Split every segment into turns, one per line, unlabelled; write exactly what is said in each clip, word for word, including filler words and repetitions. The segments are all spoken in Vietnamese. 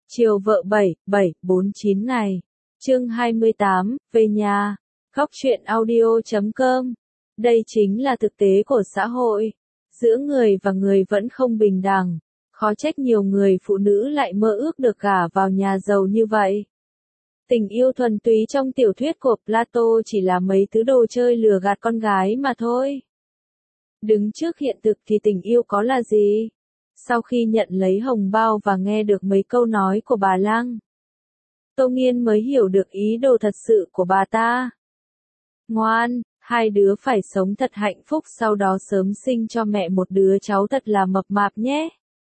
Chiều vợ bảy, bảy, bốn chín ngày. Chương hai mươi tám, về nhà. Góc truyện audio chấm com. Đây chính là thực tế của xã hội. Giữa người và người vẫn không bình đẳng. Khó trách nhiều người phụ nữ lại mơ ước được gả vào nhà giàu như vậy. Tình yêu thuần túy trong tiểu thuyết của Plato chỉ là mấy thứ đồ chơi lừa gạt con gái mà thôi. Đứng trước hiện thực thì tình yêu có là gì? Sau khi nhận lấy hồng bao và nghe được mấy câu nói của bà Lăng, Tô Nghiên mới hiểu được ý đồ thật sự của bà ta. Ngoan, hai đứa phải sống thật hạnh phúc, sau đó sớm sinh cho mẹ một đứa cháu thật là mập mạp nhé.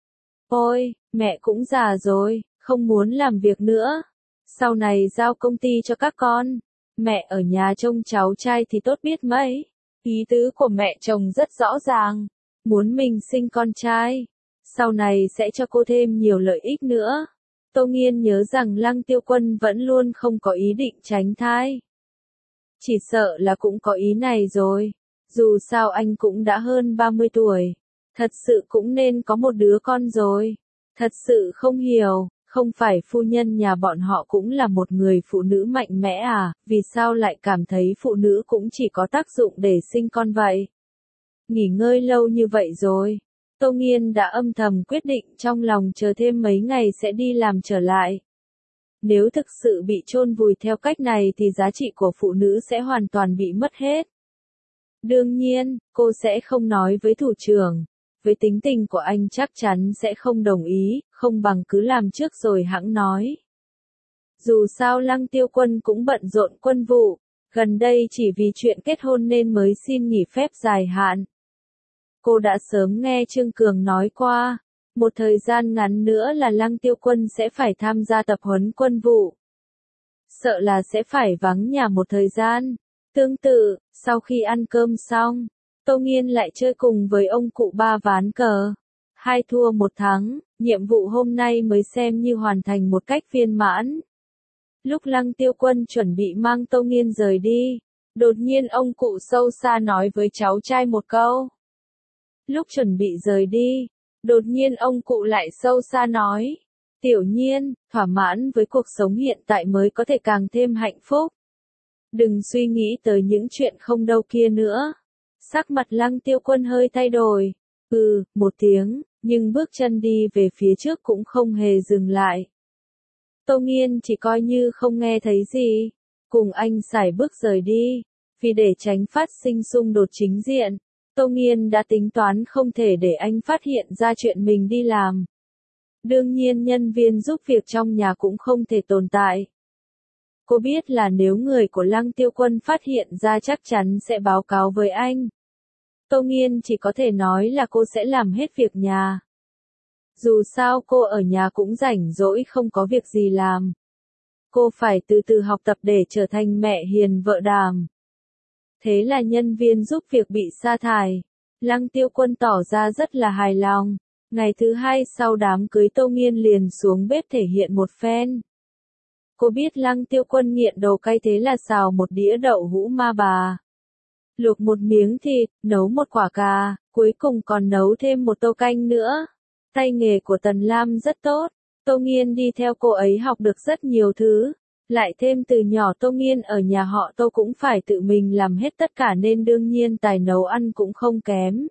Ôi, mẹ cũng già rồi, không muốn làm việc nữa. Sau này giao công ty cho các con. Mẹ ở nhà trông cháu trai thì tốt biết mấy. Ý tứ của mẹ chồng rất rõ ràng. Muốn mình sinh con trai. Sau này sẽ cho cô thêm nhiều lợi ích nữa. Tô Nghiên nhớ rằng Lăng Tiêu Quân vẫn luôn không có ý định tránh thai. Chỉ sợ là cũng có ý này rồi. Dù sao anh cũng đã hơn ba mươi tuổi. Thật sự cũng nên có một đứa con rồi. Thật sự không hiểu, không phải phu nhân nhà bọn họ cũng là một người phụ nữ mạnh mẽ à, vì sao lại cảm thấy phụ nữ cũng chỉ có tác dụng để sinh con vậy? Nghỉ ngơi lâu như vậy rồi. Tô Nghiên đã âm thầm quyết định trong lòng chờ thêm mấy ngày sẽ đi làm trở lại. Nếu thực sự bị chôn vùi theo cách này thì giá trị của phụ nữ sẽ hoàn toàn bị mất hết. Đương nhiên, cô sẽ không nói với thủ trưởng. Với tính tình của anh chắc chắn sẽ không đồng ý, không bằng cứ làm trước rồi hẵng nói. Dù sao Lăng Tiêu Quân cũng bận rộn quân vụ, gần đây chỉ vì chuyện kết hôn nên mới xin nghỉ phép dài hạn. Cô đã sớm nghe Trương Cường nói qua, một thời gian ngắn nữa là Lăng Tiêu Quân sẽ phải tham gia tập huấn quân vụ. Sợ là sẽ phải vắng nhà một thời gian. Tương tự, sau khi ăn cơm xong, Tô Nghiên lại chơi cùng với ông cụ ba ván cờ. Hai thua một thắng, nhiệm vụ hôm nay mới xem như hoàn thành một cách viên mãn. Lúc Lăng Tiêu Quân chuẩn bị mang Tô Nghiên rời đi, đột nhiên ông cụ sâu xa nói với cháu trai một câu. Lúc chuẩn bị rời đi, đột nhiên ông cụ lại sâu xa nói, Tiểu Nhiên, thỏa mãn với cuộc sống hiện tại mới có thể càng thêm hạnh phúc. Đừng suy nghĩ tới những chuyện không đâu kia nữa. Sắc mặt Lăng Tiêu Quân hơi thay đổi. Ừ, một tiếng, nhưng bước chân đi về phía trước cũng không hề dừng lại. Tô Nghiên chỉ coi như không nghe thấy gì. Cùng anh sải bước rời đi. Vì để tránh phát sinh xung đột chính diện, Tô Nghiên đã tính toán không thể để anh phát hiện ra chuyện mình đi làm. Đương nhiên nhân viên giúp việc trong nhà cũng không thể tồn tại. Cô biết là nếu người của Lăng Tiêu Quân phát hiện ra chắc chắn sẽ báo cáo với anh. Tô Nghiên chỉ có thể nói là cô sẽ làm hết việc nhà. Dù sao cô ở nhà cũng rảnh rỗi không có việc gì làm. Cô phải từ từ học tập để trở thành mẹ hiền vợ đảm. Thế là nhân viên giúp việc bị sa thải. Lăng Tiêu Quân tỏ ra rất là hài lòng. Ngày thứ hai sau đám cưới Tô Nghiên liền xuống bếp thể hiện một phen. Cô biết Lăng Tiêu Quân nghiện đồ cay thế là xào một đĩa đậu hũ ma bà. Luộc một miếng thịt, nấu một quả cà, cuối cùng còn nấu thêm một tô canh nữa. Tay nghề của Tần Lam rất tốt. Tô Nghiên đi theo cô ấy học được rất nhiều thứ. Lại thêm từ nhỏ Tô Nghiên ở nhà họ Tô cũng phải tự mình làm hết tất cả nên đương nhiên tài nấu ăn cũng không kém.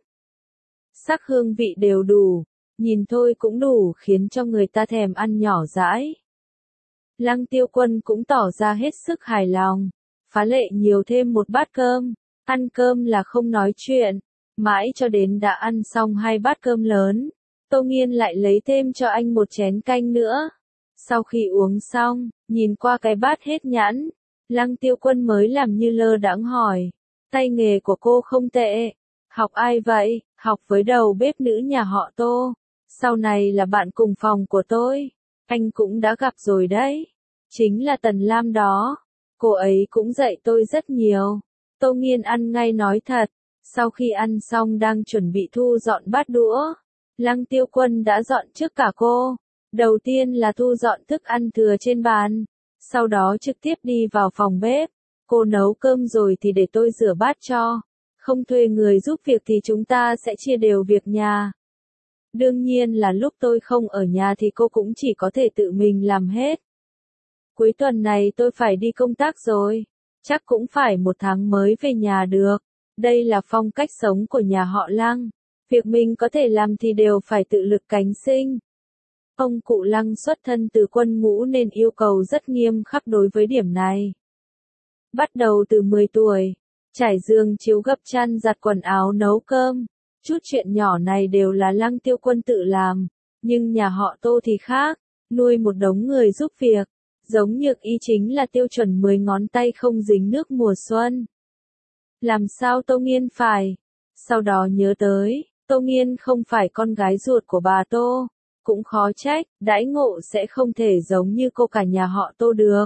Sắc hương vị đều đủ, nhìn thôi cũng đủ khiến cho người ta thèm ăn nhỏ dãi. Lăng Tiêu Quân cũng tỏ ra hết sức hài lòng, phá lệ nhiều thêm một bát cơm, ăn cơm là không nói chuyện, mãi cho đến đã ăn xong hai bát cơm lớn, Tô Nghiên lại lấy thêm cho anh một chén canh nữa. Sau khi uống xong, nhìn qua cái bát hết nhãn, Lăng Tiêu Quân mới làm như lơ đãng hỏi, tay nghề của cô không tệ, học ai vậy? Học với đầu bếp nữ nhà họ Tô, sau này là bạn cùng phòng của tôi, anh cũng đã gặp rồi đấy, chính là Tần Lam đó, cô ấy cũng dạy tôi rất nhiều. Tô Nghiên ăn ngay nói thật, sau khi ăn xong đang chuẩn bị thu dọn bát đũa, Lăng Tiêu Quân đã dọn trước cả cô. Đầu tiên là thu dọn thức ăn thừa trên bàn, sau đó trực tiếp đi vào phòng bếp. Cô nấu cơm rồi thì để tôi rửa bát cho. Không thuê người giúp việc thì chúng ta sẽ chia đều việc nhà. Đương nhiên là lúc tôi không ở nhà thì cô cũng chỉ có thể tự mình làm hết. Cuối tuần này tôi phải đi công tác rồi, chắc cũng phải một tháng mới về nhà được. Đây là phong cách sống của nhà họ Lăng. Việc mình có thể làm thì đều phải tự lực cánh sinh. Ông cụ Lăng xuất thân từ quân ngũ nên yêu cầu rất nghiêm khắc đối với điểm này. Bắt đầu từ mười tuổi, trải giường chiếu gấp chăn giặt quần áo nấu cơm. Chút chuyện nhỏ này đều là Lăng Tiêu Quân tự làm. Nhưng nhà họ Tô thì khác, nuôi một đống người giúp việc. Giống Nhược Y chính là tiêu chuẩn mười ngón tay không dính nước mùa xuân. Làm sao Tô Nghiên phải? Sau đó nhớ tới, Tô Nghiên không phải con gái ruột của bà Tô. Cũng khó trách, đãi ngộ sẽ không thể giống như cô cả nhà họ Tô được.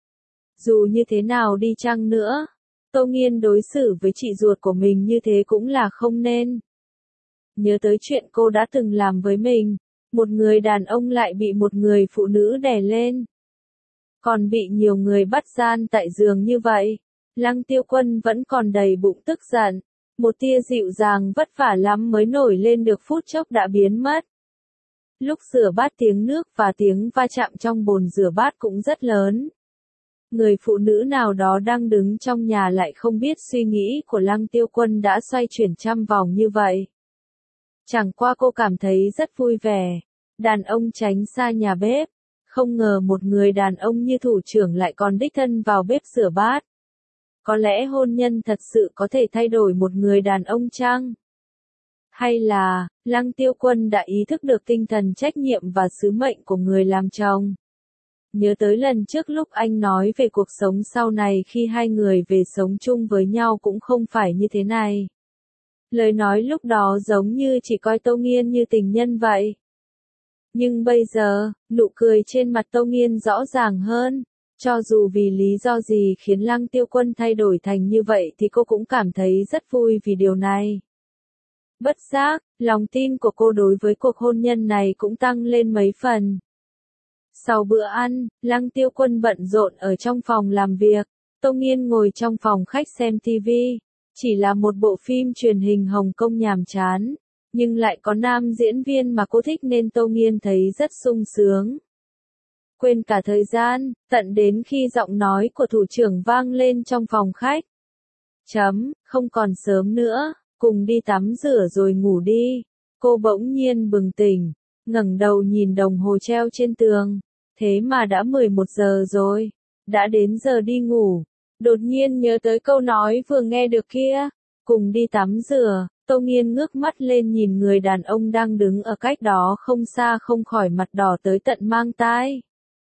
Dù như thế nào đi chăng nữa, Tô Nghiên đối xử với chị ruột của mình như thế cũng là không nên. Nhớ tới chuyện cô đã từng làm với mình, một người đàn ông lại bị một người phụ nữ đè lên. Còn bị nhiều người bắt gian tại giường như vậy, Lăng Tiêu Quân vẫn còn đầy bụng tức giận, một tia dịu dàng vất vả lắm mới nổi lên được phút chốc đã biến mất. Lúc rửa bát tiếng nước và tiếng va chạm trong bồn rửa bát cũng rất lớn. Người phụ nữ nào đó đang đứng trong nhà lại không biết suy nghĩ của Lăng Tiêu Quân đã xoay chuyển trăm vòng như vậy. Chẳng qua cô cảm thấy rất vui vẻ. Đàn ông tránh xa nhà bếp. Không ngờ một người đàn ông như thủ trưởng lại còn đích thân vào bếp rửa bát. Có lẽ hôn nhân thật sự có thể thay đổi một người đàn ông chăng? Hay là, Lăng Tiêu Quân đã ý thức được tinh thần trách nhiệm và sứ mệnh của người làm chồng? Nhớ tới lần trước lúc anh nói về cuộc sống sau này khi hai người về sống chung với nhau cũng không phải như thế này. Lời nói lúc đó giống như chỉ coi Tô Nghiên như tình nhân vậy. Nhưng bây giờ, nụ cười trên mặt Tô Nghiên rõ ràng hơn. Cho dù vì lý do gì khiến Lăng Tiêu Quân thay đổi thành như vậy thì cô cũng cảm thấy rất vui vì điều này. Bất giác, lòng tin của cô đối với cuộc hôn nhân này cũng tăng lên mấy phần. Sau bữa ăn, Lăng Tiêu Quân bận rộn ở trong phòng làm việc. Tô Nghiên ngồi trong phòng khách xem ti vi. Chỉ là một bộ phim truyền hình Hồng Kông nhàm chán. Nhưng lại có nam diễn viên mà cô thích nên Tô Nghiên thấy rất sung sướng. Quên cả thời gian, tận đến khi giọng nói của thủ trưởng vang lên trong phòng khách. Chấm, không còn sớm nữa, cùng đi tắm rửa rồi ngủ đi. Cô bỗng nhiên bừng tỉnh, ngẩng đầu nhìn đồng hồ treo trên tường. Thế mà đã mười một giờ rồi, đã đến giờ đi ngủ. Đột nhiên nhớ tới câu nói vừa nghe được kia, cùng đi tắm rửa. Tô Nghiên ngước mắt lên nhìn người đàn ông đang đứng ở cách đó không xa không khỏi mặt đỏ tới tận mang tai.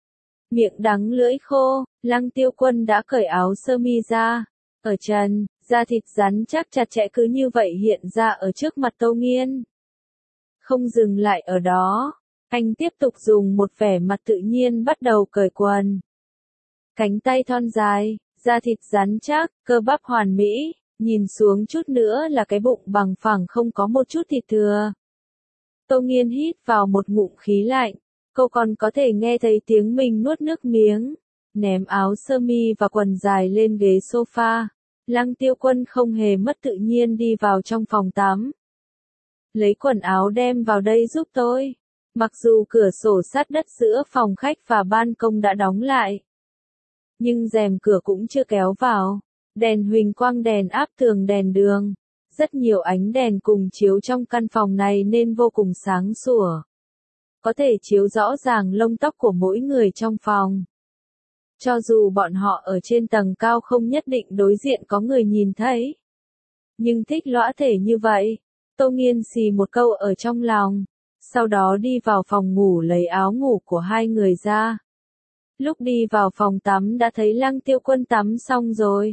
Miệng đắng lưỡi khô, Lăng Tiêu Quân đã cởi áo sơ mi ra. Ở trần, da thịt rắn chắc chặt chẽ cứ như vậy hiện ra ở trước mặt Tô Nghiên. Không dừng lại ở đó, anh tiếp tục dùng một vẻ mặt tự nhiên bắt đầu cởi quần. Cánh tay thon dài, da thịt rắn chắc, cơ bắp hoàn mỹ. Nhìn xuống chút nữa là cái bụng bằng phẳng không có một chút thịt thừa. Tô Nghiên hít vào một ngụm khí lạnh. Cô còn có thể nghe thấy tiếng mình nuốt nước miếng. Ném áo sơ mi và quần dài lên ghế sofa. Lăng Tiêu Quân không hề mất tự nhiên đi vào trong phòng tắm. Lấy quần áo đem vào đây giúp tôi. Mặc dù cửa sổ sát đất giữa phòng khách và ban công đã đóng lại. Nhưng rèm cửa cũng chưa kéo vào. Đèn huỳnh quang đèn áp tường đèn đường. Rất nhiều ánh đèn cùng chiếu trong căn phòng này nên vô cùng sáng sủa. Có thể chiếu rõ ràng lông tóc của mỗi người trong phòng. Cho dù bọn họ ở trên tầng cao không nhất định đối diện có người nhìn thấy. Nhưng thích lõa thể như vậy. Tô Nghiên xì một câu ở trong lòng. Sau đó đi vào phòng ngủ lấy áo ngủ của hai người ra. Lúc đi vào phòng tắm đã thấy Lăng Tiêu Quân tắm xong rồi.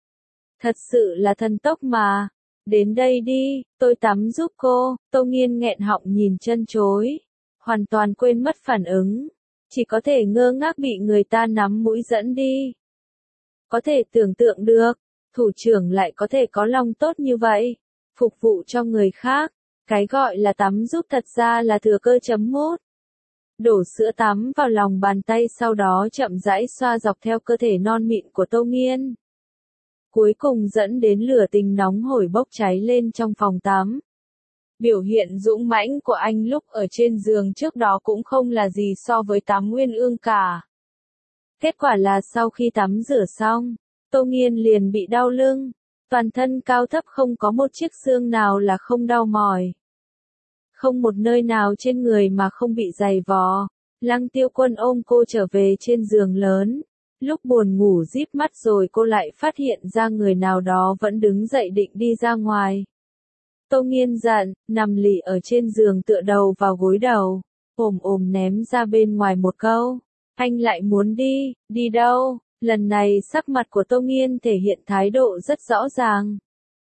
Thật sự là thần tốc mà. Đến đây đi, tôi tắm giúp cô. Tô Nghiên nghẹn họng nhìn chân chối. Hoàn toàn quên mất phản ứng. Chỉ có thể ngơ ngác bị người ta nắm mũi dẫn đi. Có thể tưởng tượng được, thủ trưởng lại có thể có lòng tốt như vậy. Phục vụ cho người khác. Cái gọi là tắm giúp thật ra là thừa cơ chấm mốt. Đổ sữa tắm vào lòng bàn tay sau đó chậm rãi xoa dọc theo cơ thể non mịn của Tô Nghiên. Cuối cùng dẫn đến lửa tình nóng hổi bốc cháy lên trong phòng tắm. Biểu hiện dũng mãnh của anh lúc ở trên giường trước đó cũng không là gì so với tắm nguyên ương cả. Kết quả là sau khi tắm rửa xong, Tô Nghiên liền bị đau lưng, toàn thân cao thấp không có một chiếc xương nào là không đau mỏi. Không một nơi nào trên người mà không bị giày vò. Lăng Tiêu Quân ôm cô trở về trên giường lớn. Lúc buồn ngủ díp mắt rồi cô lại phát hiện ra người nào đó vẫn đứng dậy định đi ra ngoài. Tô Nghiên giận, nằm lì ở trên giường tựa đầu vào gối đầu, ồm ồm ném ra bên ngoài một câu. Anh lại muốn đi, đi đâu? Lần này sắc mặt của Tô Nghiên thể hiện thái độ rất rõ ràng.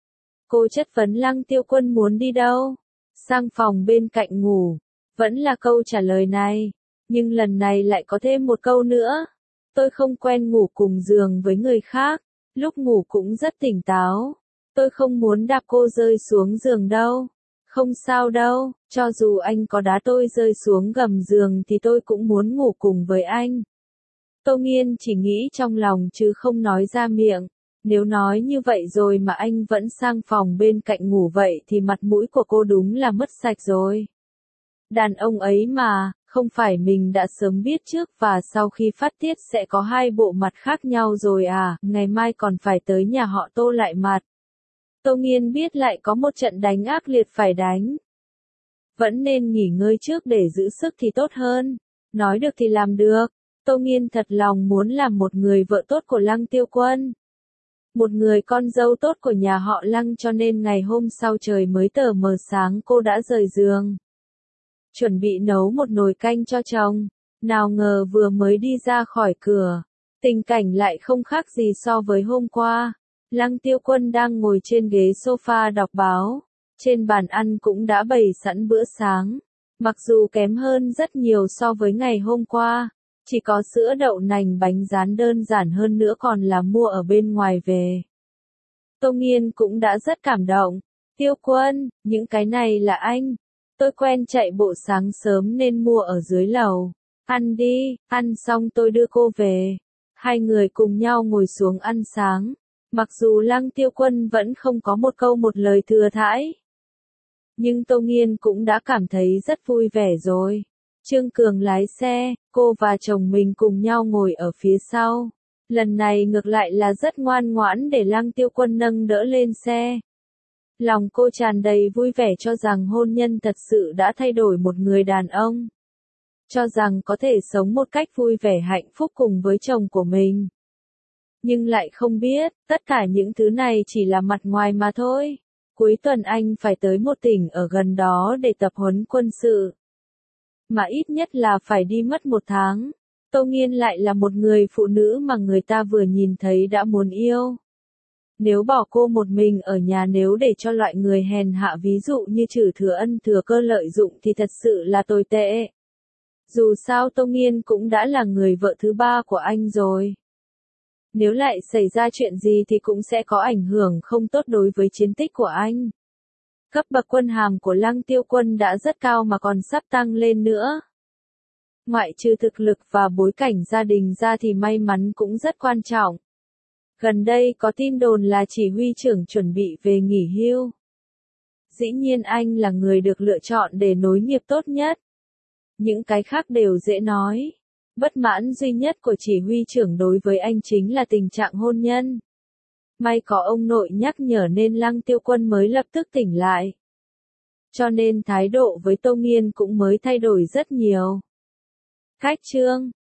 Cô chất vấn Lăng Tiêu Quân muốn đi đâu? Sang phòng bên cạnh ngủ. Vẫn là câu trả lời này. Nhưng lần này lại có thêm một câu nữa. Tôi không quen ngủ cùng giường với người khác. Lúc ngủ cũng rất tỉnh táo. Tôi không muốn đạp cô rơi xuống giường đâu. Không sao đâu, cho dù anh có đá tôi rơi xuống gầm giường thì tôi cũng muốn ngủ cùng với anh. Tô Nghiên chỉ nghĩ trong lòng chứ không nói ra miệng. Nếu nói như vậy rồi mà anh vẫn sang phòng bên cạnh ngủ vậy thì mặt mũi của cô đúng là mất sạch rồi. Đàn ông ấy mà, không phải mình đã sớm biết trước và sau khi phát tiết sẽ có hai bộ mặt khác nhau rồi à, ngày mai còn phải tới nhà họ Tô lại mặt. Tô Nghiên biết lại có một trận đánh ác liệt phải đánh. Vẫn nên nghỉ ngơi trước để giữ sức thì tốt hơn. Nói được thì làm được. Tô Nghiên thật lòng muốn làm một người vợ tốt của Lăng Tiêu Quân. Một người con dâu tốt của nhà họ Lăng, cho nên ngày hôm sau trời mới tờ mờ sáng cô đã rời giường. Chuẩn bị nấu một nồi canh cho chồng. Nào ngờ vừa mới đi ra khỏi cửa. Tình cảnh lại không khác gì so với hôm qua. Lăng Tiêu Quân đang ngồi trên ghế sofa đọc báo. Trên bàn ăn cũng đã bày sẵn bữa sáng. Mặc dù kém hơn rất nhiều so với ngày hôm qua. Chỉ có sữa đậu nành bánh rán đơn giản hơn nữa còn là mua ở bên ngoài về. Tô Nghiên cũng đã rất cảm động. Tiêu Quân, những cái này là anh. Tôi quen chạy bộ sáng sớm nên mua ở dưới lầu. Ăn đi, ăn xong tôi đưa cô về. Hai người cùng nhau ngồi xuống ăn sáng. Mặc dù Lăng Tiêu Quân vẫn không có một câu một lời thừa thãi. Nhưng Tô Nghiên cũng đã cảm thấy rất vui vẻ rồi. Trương Cường lái xe, cô và chồng mình cùng nhau ngồi ở phía sau. Lần này ngược lại là rất ngoan ngoãn để Lăng Tiêu Quân nâng đỡ lên xe. Lòng cô tràn đầy vui vẻ cho rằng hôn nhân thật sự đã thay đổi một người đàn ông. Cho rằng có thể sống một cách vui vẻ hạnh phúc cùng với chồng của mình. Nhưng lại không biết, tất cả những thứ này chỉ là mặt ngoài mà thôi. Cuối tuần anh phải tới một tỉnh ở gần đó để tập huấn quân sự. Mà ít nhất là phải đi mất một tháng. Tô Nghiên lại là một người phụ nữ mà người ta vừa nhìn thấy đã muốn yêu. Nếu bỏ cô một mình ở nhà, nếu để cho loại người hèn hạ ví dụ như Trử Thừa Ân thừa cơ lợi dụng thì thật sự là tồi tệ. Dù sao Tô Nghiên cũng đã là người vợ thứ ba của anh rồi. Nếu lại xảy ra chuyện gì thì cũng sẽ có ảnh hưởng không tốt đối với chiến tích của anh. Cấp bậc quân hàm của Lăng Tiêu Quân đã rất cao mà còn sắp tăng lên nữa. Ngoại trừ thực lực và bối cảnh gia đình ra thì may mắn cũng rất quan trọng. Gần đây có tin đồn là chỉ huy trưởng chuẩn bị về nghỉ hưu. Dĩ nhiên anh là người được lựa chọn để nối nghiệp tốt nhất. Những cái khác đều dễ nói. Bất mãn duy nhất của chỉ huy trưởng đối với anh chính là tình trạng hôn nhân. May có ông nội nhắc nhở nên Lăng Tiêu Quân mới lập tức tỉnh lại. Cho nên thái độ với Tô Nghiên cũng mới thay đổi rất nhiều. Khách trương,